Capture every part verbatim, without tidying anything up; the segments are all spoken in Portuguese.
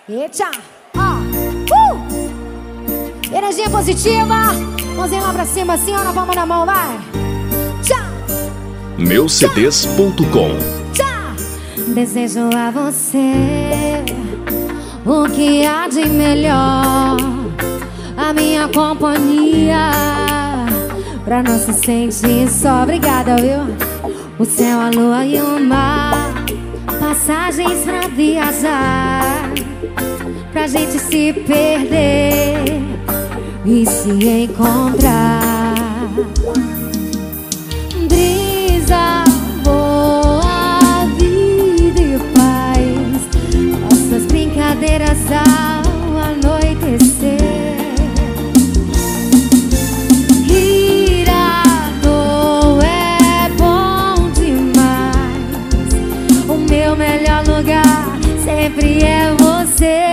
Eita, ó, uh! Energia positiva. Mãozinha lá pra cima, assim, ó, na palma da mão, vai. Tchau. meu c d s ponto com. Desejo a você o que há de melhor, a minha companhia, pra não se sentir só. Obrigada, viu? O céu, a lua e o mar, passagens pra viajar, pra gente se perder e se encontrar. Brisa, boa vida e paz, nossas brincadeiras ao anoitecer. Rir à toa é bom demais, o meu melhor lugar sempre é você.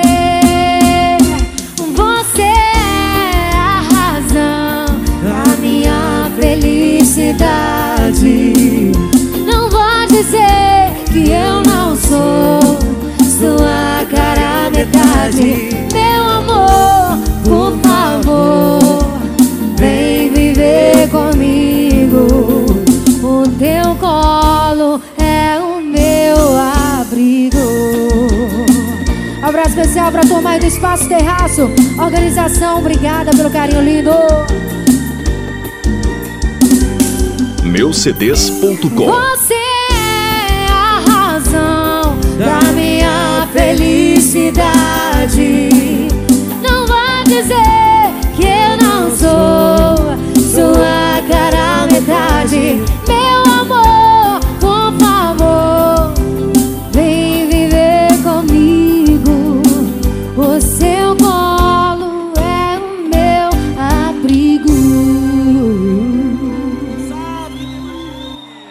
Você é a razão da minha felicidade. Não vou dizer que eu não sou sua cara metade. Meu amor, por favor, vem viver comigo. O teu colo é o meu abrigo. Abraço especial pra turma aí do Espaço Terraço. Organização, obrigada pelo carinho lindo. meu c d s ponto com. Você é a razão da minha felicidade.